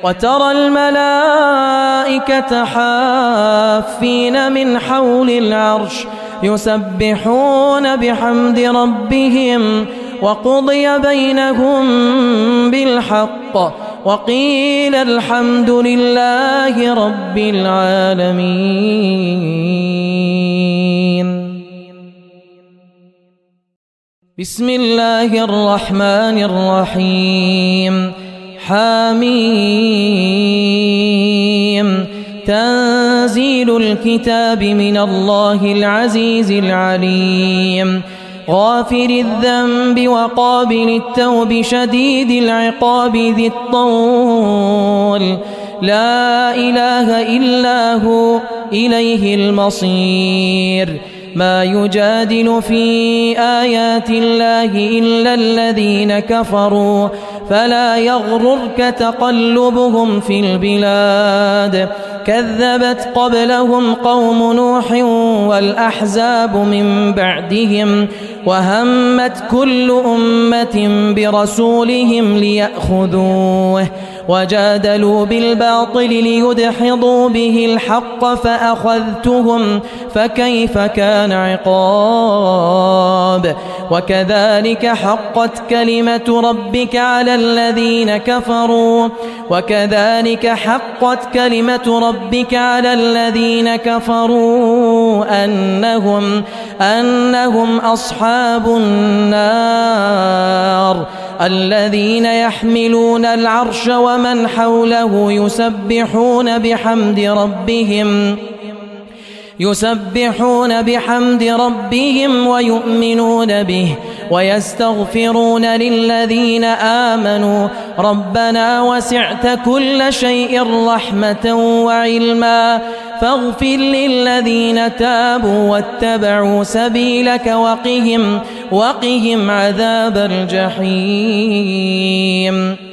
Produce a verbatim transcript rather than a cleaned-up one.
وترى الملائكة حافين من حول العرش يسبحون بحمد ربهم وقضي بينهم بالحق وقيل الحمد لله رب العالمين. بسم الله الرحمن الرحيم. حميم. تنزيل الكتاب من الله العزيز العليم. غافر الذنب وقابل التوب شديد العقاب ذي الطول لا إله إلا هو إليه المصير. ما يجادل في آيات الله إلا الذين كفروا فلا يغررك تقلبهم في البلاد. كذبت قبلهم قوم نوح والأحزاب من بعدهم وهمت كل أمة برسولهم ليأخذوه وجادلوا بالباطل ليدحضوا به الحق فأخذتهم فكيف كان عقاب. وكذلك حقت كلمة ربك على الذين كفروا وكذلك حقت كلمة ربك على الذين كفروا أنهم أنهم أصحاب النار الذين يحملون العرش ومن حوله يسبحون بحمد ربهم يسبحون بحمد ربهم ويؤمنون به ويستغفرون للذين آمنوا ربنا وسعت كل شيء رحمة وعلما فاغفر للذين تابوا واتبعوا سبيلك وقهم وقهم عذاب الجحيم.